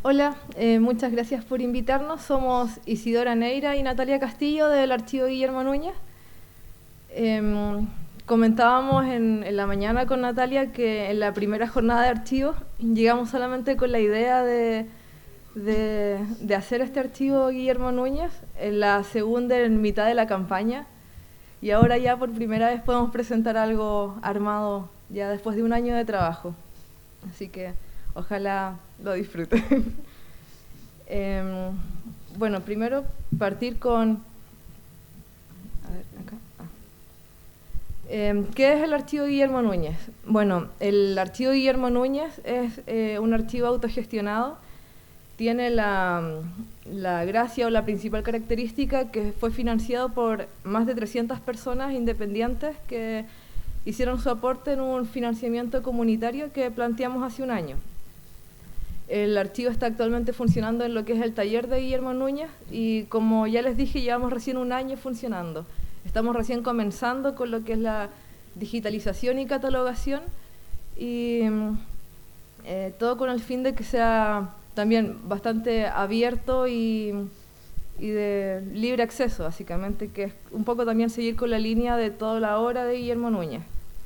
Hola, muchas gracias por invitarnos. Somos Isidora Neira y Natalia Castillo del Archivo Guillermo Núñez. Comentábamos en la mañana con Natalia que en la primera jornada de archivos llegamos solamente con la idea de hacer este archivo Guillermo Núñez, en la segunda en mitad de la campaña, y ahora ya por primera vez podemos presentar algo armado ya después de un año de trabajo. Así que ojalá lo disfruten. Bueno, primero partir con... A ver, acá. ¿Qué es el Archivo Guillermo Núñez? Bueno, el Archivo Guillermo Núñez es un archivo autogestionado. Tiene la gracia o la principal característica que fue financiado por más de 300 personas independientes que hicieron su aporte en un financiamiento comunitario que planteamos hace un año. El archivo está actualmente funcionando en lo que es el taller de Guillermo Núñez y, como ya les dije, llevamos recién un año funcionando. Estamos recién comenzando con lo que es la digitalización y catalogación, y todo con el fin de que sea también bastante abierto y de libre acceso, básicamente, que es un poco también seguir con la línea de toda la obra de Guillermo Núñez.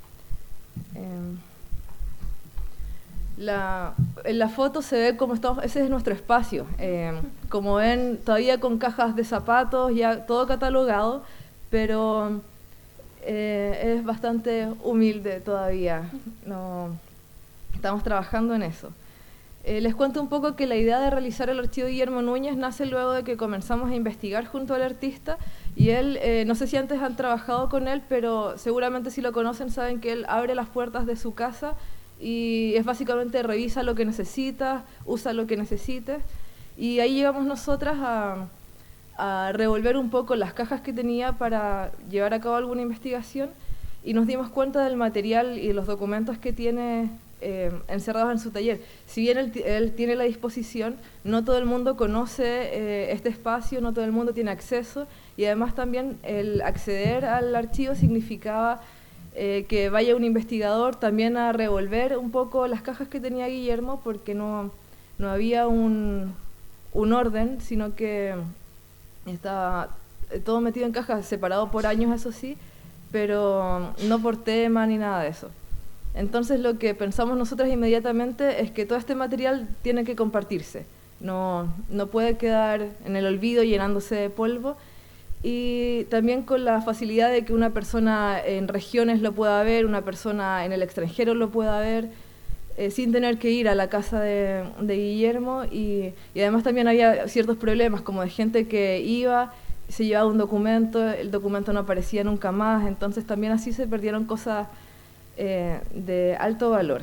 En la foto se ve cómo estamos, ese es nuestro espacio. Como ven, todavía con cajas de zapatos, ya todo catalogado, pero es bastante humilde todavía. No, estamos trabajando en eso. Les cuento un poco que la idea de realizar el archivo Guillermo Núñez nace luego de que comenzamos a investigar junto al artista, y él, no sé si antes han trabajado con él, pero seguramente si lo conocen saben que él abre las puertas de su casa y es básicamente revisa lo que necesitas, usa lo que necesites, y ahí llegamos nosotras a revolver un poco las cajas que tenía para llevar a cabo alguna investigación, y nos dimos cuenta del material y los documentos que tiene encerrados en su taller. Si bien él tiene la disposición, no todo el mundo conoce este espacio, no todo el mundo tiene acceso, y además también el acceder al archivo significaba que vaya un investigador también a revolver un poco las cajas que tenía Guillermo, porque no había un orden, sino que estaba todo metido en cajas, separado por años, eso sí, pero no por tema ni nada de eso. Entonces lo que pensamos nosotras inmediatamente es que todo este material tiene que compartirse, no puede quedar en el olvido llenándose de polvo, y también con la facilidad de que una persona en regiones lo pueda ver, una persona en el extranjero lo pueda ver, sin tener que ir a la casa de Guillermo, y además también había ciertos problemas como de gente que iba, se llevaba un documento, el documento no aparecía nunca más, entonces también así se perdieron cosas de alto valor.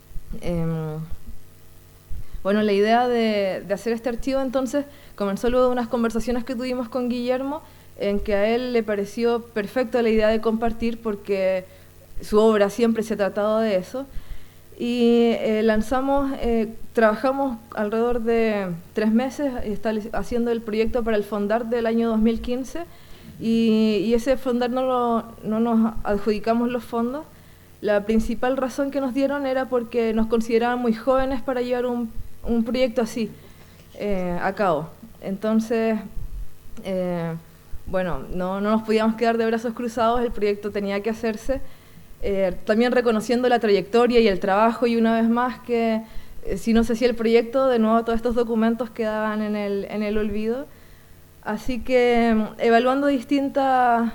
Bueno, la idea de hacer este archivo entonces comenzó luego de unas conversaciones que tuvimos con Guillermo, en que a él le pareció perfecto la idea de compartir, porque su obra siempre se ha tratado de eso, y trabajamos alrededor de 3 meses haciendo el proyecto para el Fondar del año 2015, y ese Fondar no nos adjudicamos los fondos. La principal razón que nos dieron era porque nos consideraban muy jóvenes para llevar un proyecto así a cabo. Entonces, bueno, no nos podíamos quedar de brazos cruzados, el proyecto tenía que hacerse, también reconociendo la trayectoria y el trabajo, y una vez más que si no se hacía el proyecto, de nuevo todos estos documentos quedaban en el olvido. Así que evaluando distintas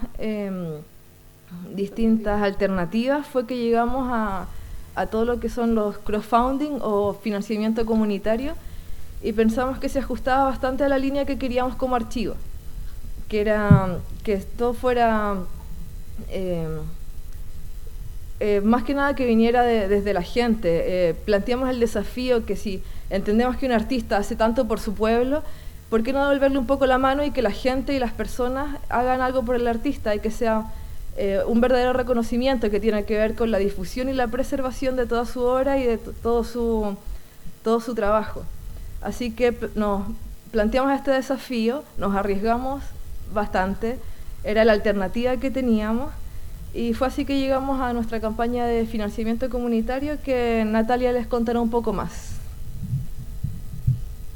alternativas fue que llegamos a todo lo que son los crowdfunding o financiamiento comunitario, y pensamos que se ajustaba bastante a la línea que queríamos como archivo, que era que esto fuera más que nada que viniera desde la gente. Planteamos el desafío que si entendemos que un artista hace tanto por su pueblo, ¿por qué no devolverle un poco la mano y que la gente y las personas hagan algo por el artista, y que sea un verdadero reconocimiento que tiene que ver con la difusión y la preservación de toda su obra y de todo su trabajo? Así que nos planteamos este desafío, nos arriesgamos bastante, era la alternativa que teníamos, y fue así que llegamos a nuestra campaña de financiamiento comunitario, que Natalia les contará un poco más.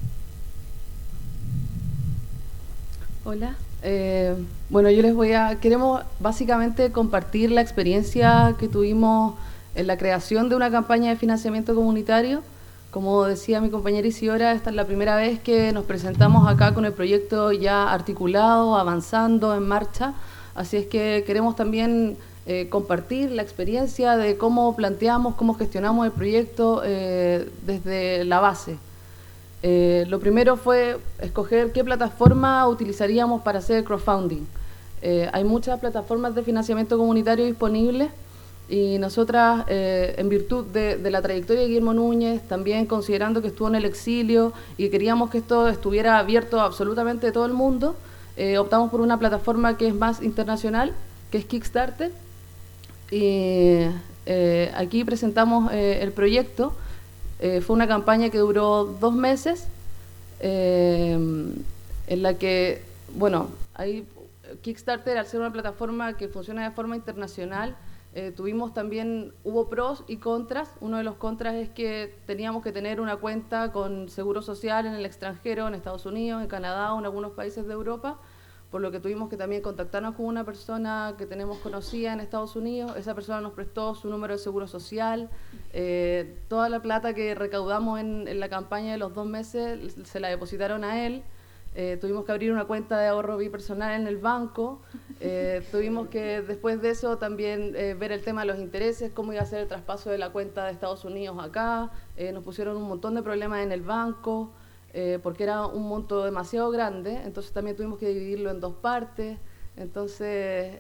Hola. Bueno, queremos básicamente compartir la experiencia que tuvimos en la creación de una campaña de financiamiento comunitario. Como decía mi compañera Isidora, esta es la primera vez que nos presentamos acá con el proyecto ya articulado, avanzando, en marcha. Así es que queremos también compartir la experiencia de cómo planteamos, cómo gestionamos el proyecto desde la base. Lo primero fue escoger qué plataforma utilizaríamos para hacer crowdfunding. Hay muchas plataformas de financiamiento comunitario disponibles y nosotras, en virtud de la trayectoria de Guillermo Núñez, también considerando que estuvo en el exilio y queríamos que esto estuviera abierto a absolutamente todo el mundo, optamos por una plataforma que es más internacional, que es Kickstarter. Y aquí presentamos el proyecto. Fue una campaña que duró 2 meses, en la que, bueno, ahí Kickstarter, al ser una plataforma que funciona de forma internacional, hubo pros y contras. Uno de los contras es que teníamos que tener una cuenta con seguro social en el extranjero, en Estados Unidos, en Canadá o en algunos países de Europa, por lo que tuvimos que también contactarnos con una persona que tenemos conocida en Estados Unidos. Esa persona nos prestó su número de seguro social. Toda la plata que recaudamos en la campaña de los 2 meses se la depositaron a él. Tuvimos que abrir una cuenta de ahorro bipersonal en el banco. Tuvimos que, después de eso, también ver el tema de los intereses, cómo iba a ser el traspaso de la cuenta de Estados Unidos acá. Nos pusieron un montón de problemas en el banco, porque era un monto demasiado grande, entonces también tuvimos que dividirlo en 2 partes. Entonces,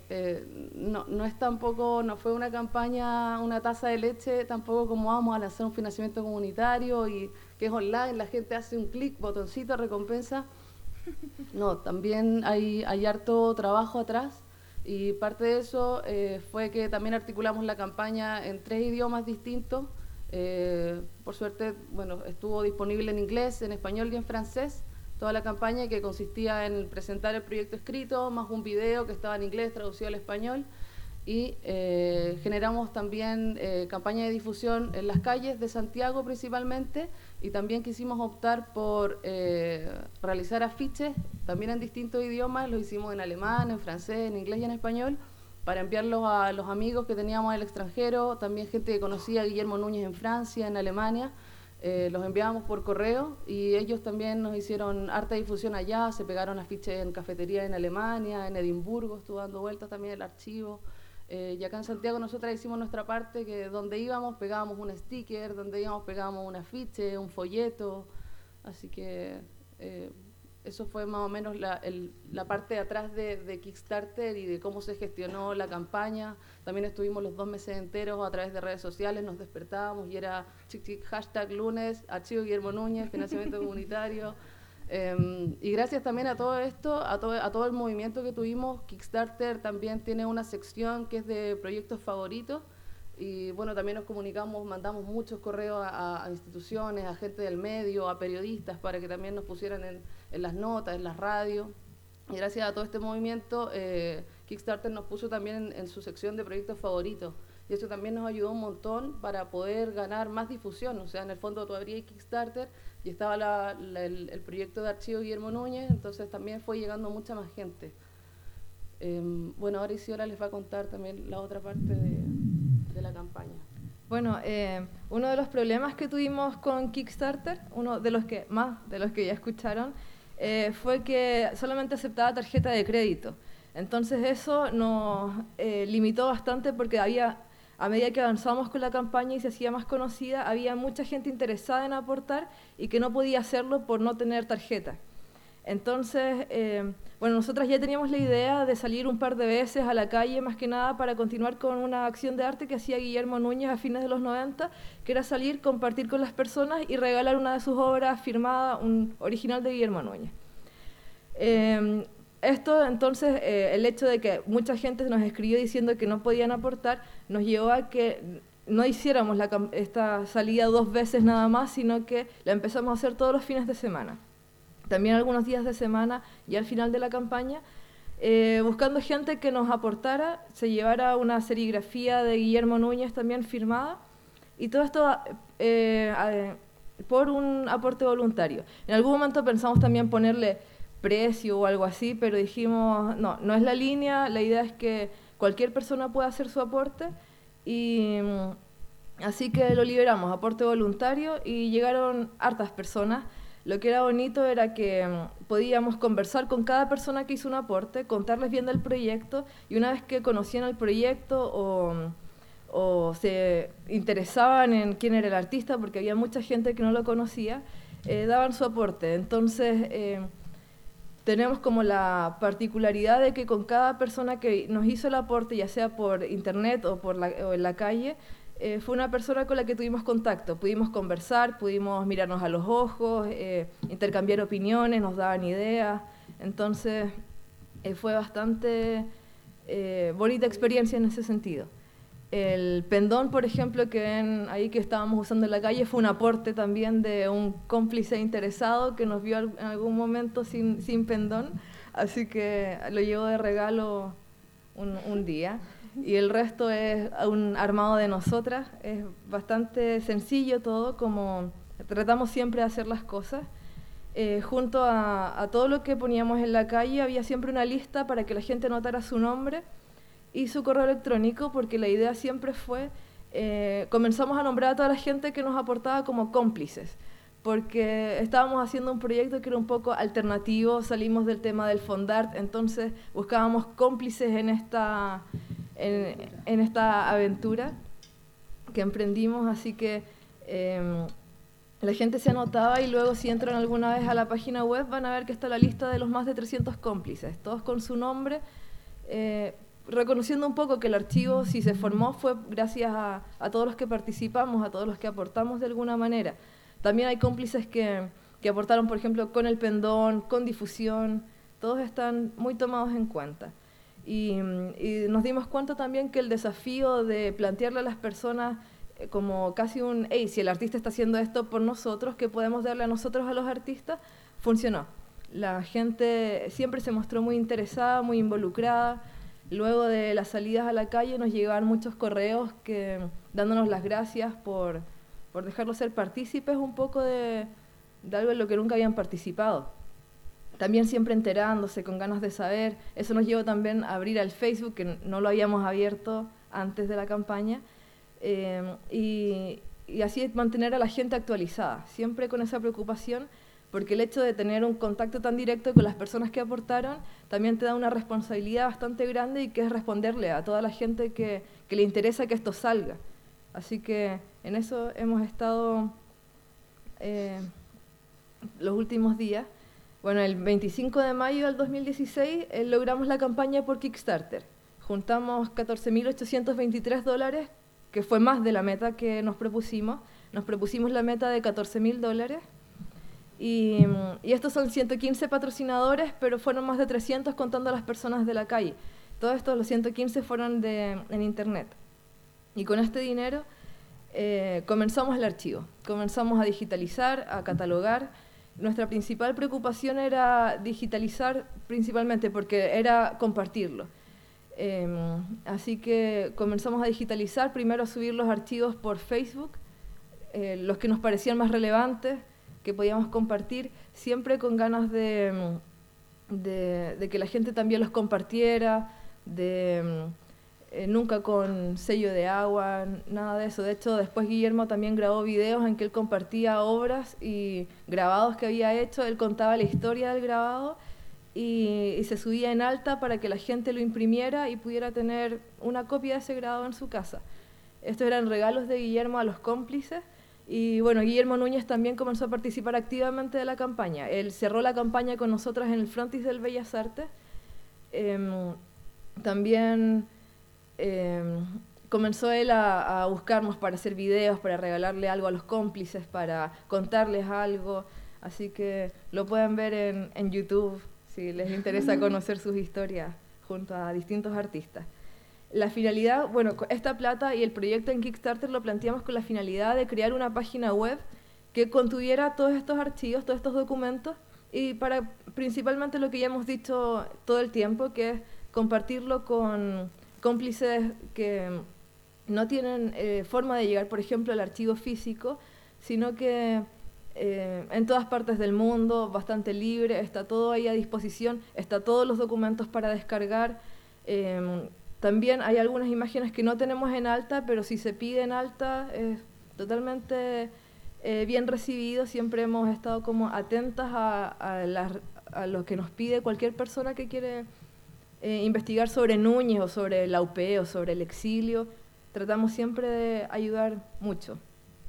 no fue una campaña, una taza de leche, tampoco como vamos a lanzar un financiamiento comunitario y que es online, la gente hace un clic, botoncito, recompensa. No, también hay harto trabajo atrás, y parte de eso fue que también articulamos la campaña en 3 idiomas distintos. Por suerte, bueno, estuvo disponible en inglés, en español y en francés, toda la campaña, que consistía en presentar el proyecto escrito, más un video que estaba en inglés traducido al español. Y generamos también campaña de difusión en las calles de Santiago principalmente, y también quisimos optar por realizar afiches también en distintos idiomas. Lo hicimos en alemán, en francés, en inglés y en español, para enviarlos a los amigos que teníamos en el extranjero, también gente que conocía a Guillermo Núñez en Francia, en Alemania. Los enviábamos por correo y ellos también nos hicieron harta difusión allá. Se pegaron afiches en cafeterías en Alemania, en Edimburgo estuvo dando vueltas también el archivo. Y acá en Santiago nosotras hicimos nuestra parte, que donde íbamos pegábamos un sticker, donde íbamos pegábamos un afiche, un folleto. Así que eso fue más o menos la parte de atrás de Kickstarter y de cómo se gestionó la campaña. También estuvimos los 2 meses enteros a través de redes sociales, nos despertábamos y era hashtag lunes, archivo Guillermo Núñez, financiamiento comunitario. Y gracias también a todo esto, a todo el movimiento que tuvimos, Kickstarter también tiene una sección que es de proyectos favoritos. Y bueno, también nos comunicamos, mandamos muchos correos a instituciones, a gente del medio, a periodistas, para que también nos pusieran en las notas, en las radios. Y gracias a todo este movimiento, Kickstarter nos puso también en su sección de proyectos favoritos. Y eso también nos ayudó un montón para poder ganar más difusión. O sea, en el fondo tú abrías Kickstarter y estaba el proyecto de archivo Guillermo Núñez, entonces también fue llegando mucha más gente. Bueno, ahora Isidora les va a contar también la otra parte de la campaña. Bueno, uno de los problemas que tuvimos con Kickstarter, uno de los que ya escucharon, fue que solamente aceptaba tarjeta de crédito. Entonces eso nos limitó bastante, porque a medida que avanzábamos con la campaña y se hacía más conocida, había mucha gente interesada en aportar y que no podía hacerlo por no tener tarjeta. Entonces, bueno, nosotras ya teníamos la idea de salir un par de veces a la calle, más que nada para continuar con una acción de arte que hacía Guillermo Núñez a fines de los 90, que era salir, compartir con las personas y regalar una de sus obras firmada, un original de Guillermo Núñez. Esto, entonces, el hecho de que mucha gente nos escribió diciendo que no podían aportar, nos llevó a que no hiciéramos esta salida 2 veces nada más, sino que la empezamos a hacer todos los fines de semana. También algunos días de semana, y al final de la campaña, buscando gente que nos aportara, se llevara una serigrafía de Guillermo Núñez también firmada, y todo esto por un aporte voluntario. En algún momento pensamos también ponerle precio o algo así, pero dijimos, no, no es la línea, la idea es que cualquier persona pueda hacer su aporte y así que lo liberamos, aporte voluntario, y llegaron hartas personas. Lo que era bonito era que podíamos conversar con cada persona que hizo un aporte, contarles bien del proyecto, y una vez que conocían el proyecto o se interesaban en quién era el artista, porque había mucha gente que no lo conocía, daban su aporte. Entonces, tenemos como la particularidad de que con cada persona que nos hizo el aporte, ya sea por internet o en la calle, fue una persona con la que tuvimos contacto. Pudimos conversar, pudimos mirarnos a los ojos, intercambiar opiniones, nos daban ideas. Entonces, fue bastante bonita experiencia en ese sentido. El pendón, por ejemplo, que ven ahí que estábamos usando en la calle, fue un aporte también de un cómplice interesado que nos vio en algún momento sin pendón, así que lo llevó de regalo un día. Y el resto es un armado de nosotras. Es bastante sencillo todo, como tratamos siempre de hacer las cosas. Junto a todo lo que poníamos en la calle había siempre una lista para que la gente anotara su nombre y su correo electrónico, porque la idea siempre fue, comenzamos a nombrar a toda la gente que nos aportaba como cómplices, porque estábamos haciendo un proyecto que era un poco alternativo, salimos del tema del Fondart, entonces buscábamos cómplices en esta aventura que emprendimos, así que la gente se anotaba, y luego si entran alguna vez a la página web van a ver que está la lista de los más de 300 cómplices, todos con su nombre, reconociendo un poco que el archivo, si se formó, fue gracias a todos los que participamos, a todos los que aportamos de alguna manera. También hay cómplices que aportaron, por ejemplo, con el pendón, con difusión, todos están muy tomados en cuenta. Y nos dimos cuenta también que el desafío de plantearle a las personas como casi un, hey, si el artista está haciendo esto por nosotros, ¿qué podemos darle a nosotros, a los artistas? Funcionó. La gente siempre se mostró muy interesada, muy involucrada. Luego de las salidas a la calle nos llegaban muchos correos dándonos las gracias por dejarlos ser partícipes un poco de algo en lo que nunca habían participado. También siempre enterándose, con ganas de saber. Eso nos llevó también a abrir al Facebook, que no lo habíamos abierto antes de la campaña, y así mantener a la gente actualizada, siempre con esa preocupación, porque el hecho de tener un contacto tan directo con las personas que aportaron también te da una responsabilidad bastante grande, y que es responderle a toda la gente que le interesa que esto salga. Así que en eso hemos estado los últimos días. Bueno, el 25 de mayo del 2016 logramos la campaña por Kickstarter. Juntamos $14.823, que fue más de la meta que nos propusimos. Nos propusimos la meta de $14.000. Y estos son 115 patrocinadores, pero fueron más de 300 contando a las personas de la calle. Todos estos, los 115, fueron en internet. Y con este dinero comenzamos el archivo. Comenzamos a digitalizar, a catalogar. Nuestra principal preocupación era digitalizar principalmente, porque era compartirlo. Así que comenzamos a digitalizar, primero a subir los archivos por Facebook, los que nos parecían más relevantes, que podíamos compartir, siempre con ganas de que la gente también los compartiera, nunca con sello de agua, nada de eso. De hecho, después Guillermo también grabó videos en que él compartía obras y grabados que había hecho. Él contaba la historia del grabado y se subía en alta para que la gente lo imprimiera y pudiera tener una copia de ese grabado en su casa. Estos eran regalos de Guillermo a los cómplices. Y bueno, Guillermo Núñez también comenzó a participar activamente de la campaña. Él cerró la campaña con nosotras en el frontis del Bellas Artes. También comenzó él a buscarnos para hacer videos, para regalarle algo a los cómplices, para contarles algo. Así que lo pueden ver en YouTube si les interesa conocer sus historias junto a distintos artistas. La finalidad, bueno, esta plata y el proyecto en Kickstarter lo planteamos con la finalidad de crear una página web que contuviera todos estos archivos, todos estos documentos, y para principalmente lo que ya hemos dicho todo el tiempo, que es compartirlo con cómplices que no tienen forma de llegar, por ejemplo, al archivo físico, sino que en todas partes del mundo, bastante libre, está todo ahí a disposición, está todos los documentos para descargar. También hay algunas imágenes que no tenemos en alta, pero si se pide en alta es totalmente bien recibido. Siempre hemos estado como atentas a lo que nos pide cualquier persona que quiere investigar sobre Núñez o sobre la UP o sobre el exilio. Tratamos siempre de ayudar mucho.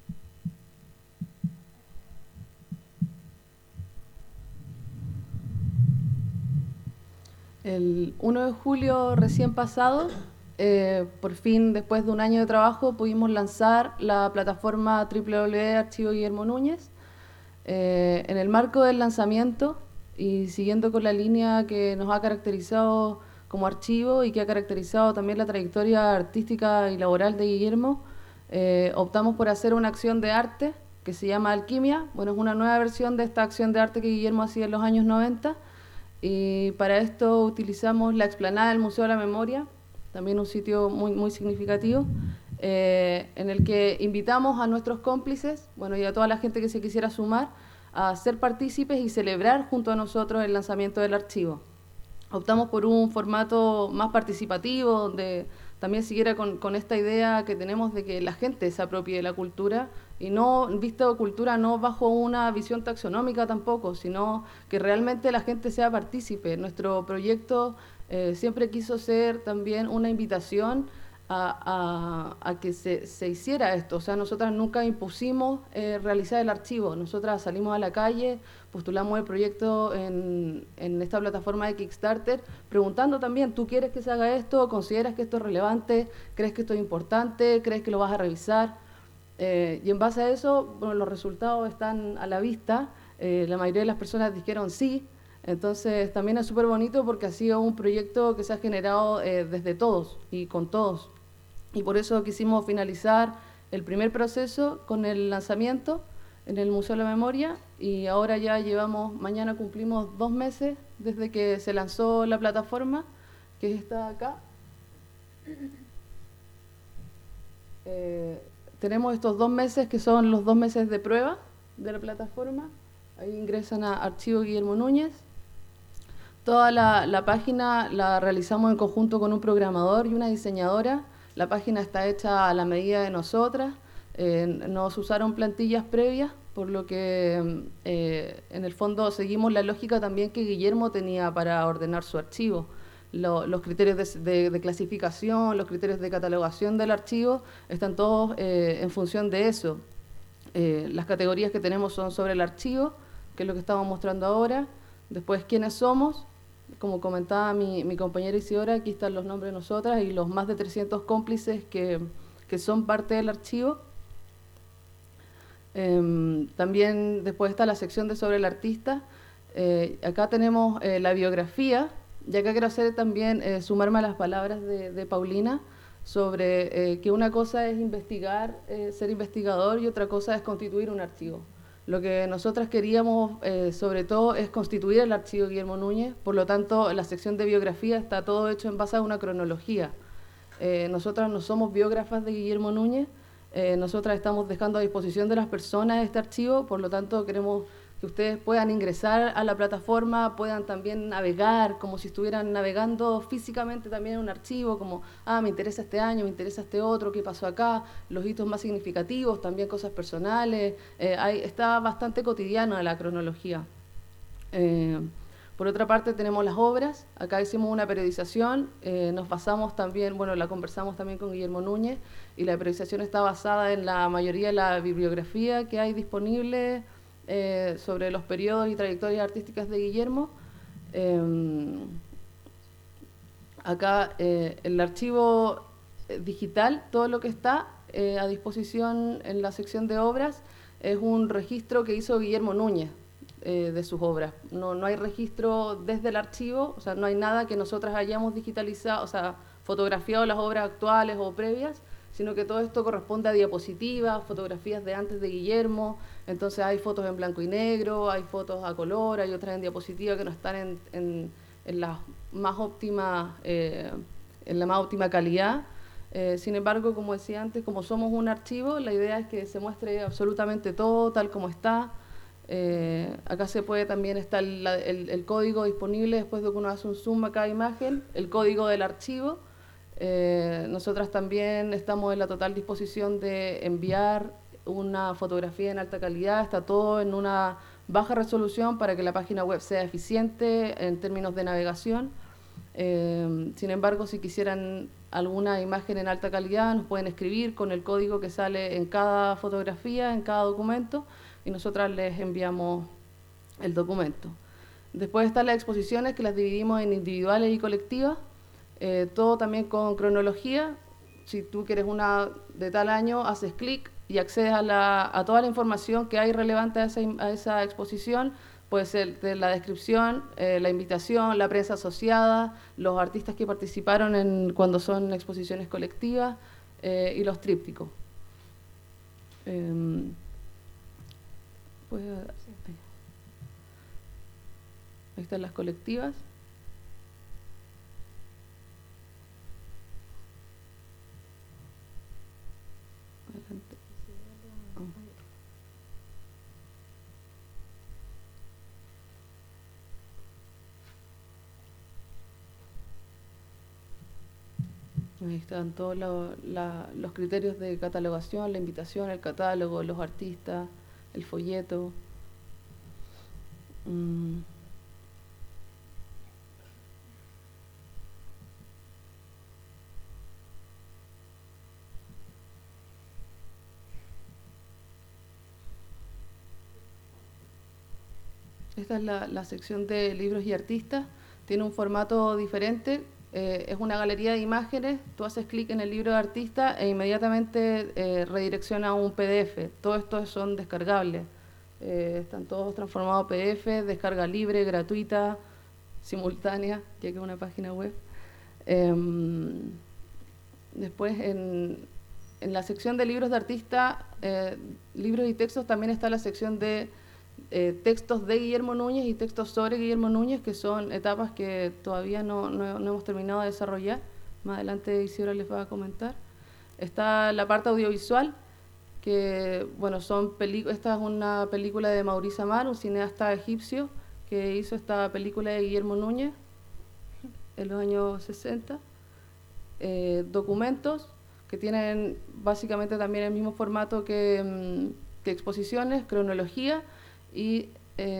El 1 de julio recién pasado, por fin, después de un año de trabajo, pudimos lanzar la plataforma www.archivo Guillermo Núñez. En el marco del lanzamiento y siguiendo con la línea que nos ha caracterizado como archivo y que ha caracterizado también la trayectoria artística y laboral de Guillermo, optamos por hacer una acción de arte que se llama Alquimia. Bueno, es una nueva versión de esta acción de arte que Guillermo hacía en los años 90. Y para esto utilizamos la explanada del Museo de la Memoria, también un sitio muy significativo, en el que invitamos a nuestros cómplices, bueno, y a toda la gente que se quisiera sumar, a ser partícipes y celebrar junto a nosotros el lanzamiento del archivo. Optamos por un formato más participativo, donde también siguiera con esta idea que tenemos de que la gente se apropie de la cultura, y no vista cultura no bajo una visión taxonómica tampoco, sino que realmente la gente sea partícipe. Nuestro proyecto siempre quiso ser también una invitación a que se hiciera esto. O sea, nosotras nunca impusimos realizar el archivo. Nosotras salimos a la calle, postulamos el proyecto en esta plataforma de Kickstarter, preguntando también, ¿tú quieres que se haga esto? ¿Consideras que esto es relevante? ¿Crees que esto es importante? ¿Crees que lo vas a revisar? Y en base a eso, bueno, los resultados están a la vista. La mayoría de las personas dijeron sí. Entonces también es súper bonito porque ha sido un proyecto que se ha generado desde todos y con todos. Y por eso quisimos finalizar el primer proceso con el lanzamiento en el Museo de la Memoria, y ahora ya mañana cumplimos 2 meses desde que se lanzó la plataforma, que está acá. Tenemos estos 2 meses que son los 2 meses de prueba de la plataforma. Ahí ingresan a Archivo Guillermo Núñez. Toda la página la realizamos en conjunto con un programador y una diseñadora. La página está hecha a la medida de nosotras. Nos usaron plantillas previas, por lo que en el fondo seguimos la lógica también que Guillermo tenía para ordenar su archivo. Los criterios de clasificación, los criterios de catalogación del archivo están todos en función de eso. Las categorías que tenemos son sobre el archivo, que es lo que estamos mostrando ahora. Después, quiénes somos. Como comentaba mi compañera Isidora, aquí están los nombres de nosotras y los más de 300 cómplices que son parte del archivo. También después está la sección de sobre el artista. Acá tenemos la biografía, y acá quiero hacer también sumarme a las palabras de Paulina sobre que una cosa es investigar, ser investigador, y otra cosa es constituir un archivo. Lo que nosotras queríamos sobre todo es constituir el archivo Guillermo Núñez, por lo tanto la sección de biografía está todo hecho en base a una cronología. Nosotras no somos biógrafas de Guillermo Núñez, nosotras estamos dejando a disposición de las personas este archivo, por lo tanto queremos que ustedes puedan ingresar a la plataforma, puedan también navegar como si estuvieran navegando físicamente también en un archivo, como, me interesa este año, me interesa este otro, qué pasó acá, los hitos más significativos, también cosas personales. Está bastante cotidiana la cronología. Por otra parte tenemos las obras. Acá hicimos una periodización, nos basamos también, la conversamos también con Guillermo Núñez, y la periodización está basada en la mayoría de la bibliografía que hay disponible sobre los periodos y trayectorias artísticas de Guillermo. Acá el archivo digital, todo lo que está a disposición en la sección de obras, es un registro que hizo Guillermo Núñez de sus obras. No hay registro desde el archivo, o sea, no hay nada que nosotras hayamos digitalizado, o sea, fotografiado las obras actuales o previas, sino que todo esto corresponde a diapositivas, fotografías de antes de Guillermo. Entonces hay fotos en blanco y negro, hay fotos a color, hay otras en diapositiva que no están en la más óptima calidad. Sin embargo, como decía antes, como somos un archivo, la idea es que se muestre absolutamente todo tal como está. Acá se puede también estar el código disponible después de que uno hace un zoom a cada imagen, el código del archivo. Nosotras también estamos en la total disposición de enviar una fotografía en alta calidad, está todo en una baja resolución para que la página web sea eficiente en términos de navegación. Sin embargo, si quisieran alguna imagen en alta calidad, nos pueden escribir con el código que sale en cada fotografía, en cada documento, y nosotras les enviamos el documento. Después están las exposiciones, que las dividimos en individuales y colectivas, todo también con cronología. Si tú quieres una de tal año, haces clic y accedes a toda la información que hay relevante a esa exposición. Puede ser de la descripción, la invitación, la prensa asociada, los artistas que participaron cuando son exposiciones colectivas y los trípticos. Ahí están las colectivas. Adelante. Ahí están todos los criterios de catalogación, la invitación, el catálogo, los artistas, el folleto. Esta es la sección de libros y artistas. Tiene un formato diferente. Es una galería de imágenes. Tú haces clic en el libro de artista e inmediatamente redirecciona a un PDF. Todos estos son descargables. Están todos transformados a PDF, descarga libre, gratuita, simultánea, ya que es una página web. Después, en la sección de libros de artista, libros y textos, también está la sección de textos de Guillermo Núñez y textos sobre Guillermo Núñez, que son etapas que todavía no hemos terminado de desarrollar. Más adelante Isidora les va a comentar. Está la parte audiovisual, que bueno, esta es una película de Maurice Amar, un cineasta egipcio que hizo esta película de Guillermo Núñez en los años 60. Documentos que tienen básicamente también el mismo formato que exposiciones, cronología. Y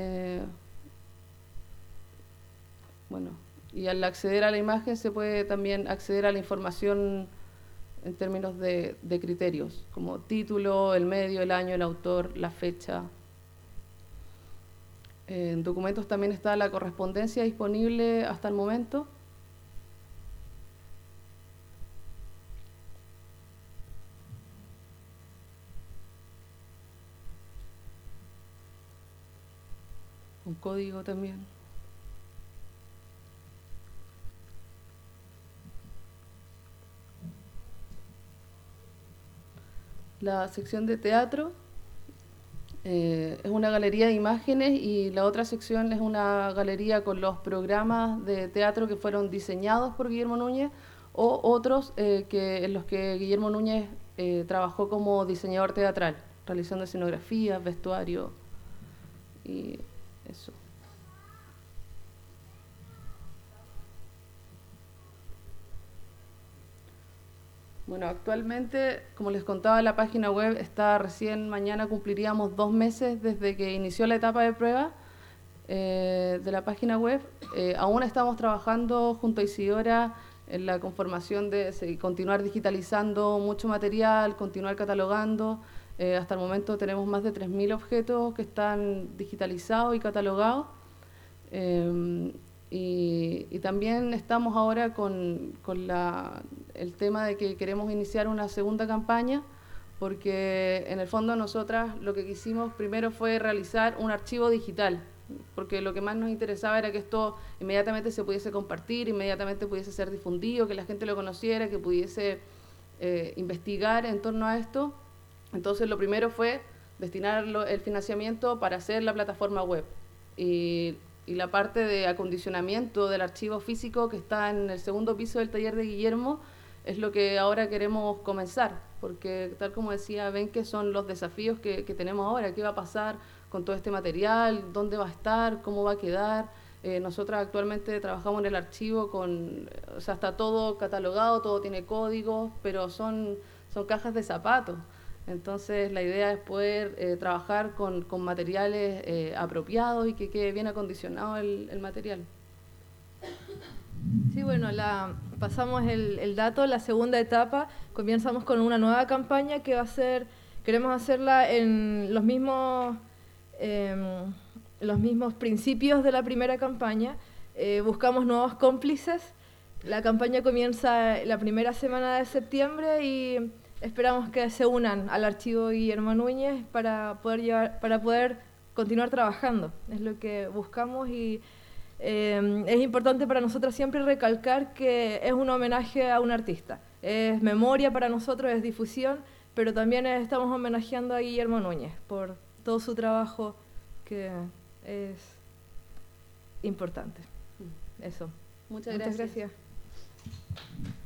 y al acceder a la imagen se puede también acceder a la información en términos de criterios, como título, el medio, el año, el autor, la fecha. En documentos también está la correspondencia disponible hasta el momento. Un código también. La sección de teatro es una galería de imágenes y la otra sección es una galería con los programas de teatro que fueron diseñados por Guillermo Núñez o otros en los que Guillermo Núñez trabajó como diseñador teatral, realizando escenografías, vestuario y eso. Bueno, actualmente, como les contaba, la página web está mañana cumpliríamos 2 meses desde que inició la etapa de prueba de la página web. Aún estamos trabajando junto a Isidora en la conformación de continuar digitalizando mucho material, continuar catalogando. Hasta el momento tenemos más de 3.000 objetos que están digitalizados y catalogados. Y también estamos ahora con el tema de que queremos iniciar una segunda campaña, porque en el fondo nosotras lo que quisimos primero fue realizar un archivo digital, porque lo que más nos interesaba era que esto inmediatamente se pudiese compartir, inmediatamente pudiese ser difundido, que la gente lo conociera, que pudiese investigar en torno a esto. Entonces lo primero fue destinar el financiamiento para hacer la plataforma web y la parte de acondicionamiento del archivo físico que está en el segundo piso del taller de Guillermo es lo que ahora queremos comenzar. porque tal como decía, ven que son los desafíos que tenemos ahora, qué va a pasar con todo este material, dónde va a estar, cómo va a quedar. Nosotras actualmente trabajamos en el archivo o sea, está todo catalogado, todo tiene códigos, pero son cajas de zapatos. Entonces la idea es poder trabajar con materiales apropiados y que quede bien acondicionado el material. Sí, bueno, pasamos el dato, la segunda etapa, comenzamos con una nueva campaña que va a ser, queremos hacerla en los mismos principios de la primera campaña. Buscamos nuevos cómplices. La campaña comienza la primera semana de septiembre y esperamos que se unan al archivo Guillermo Núñez para poder continuar trabajando. Es lo que buscamos y es importante para nosotras siempre recalcar que es un homenaje a un artista. Es memoria para nosotros, es difusión, pero también estamos homenajeando a Guillermo Núñez por todo su trabajo que es importante. Eso. Muchas gracias. Gracias.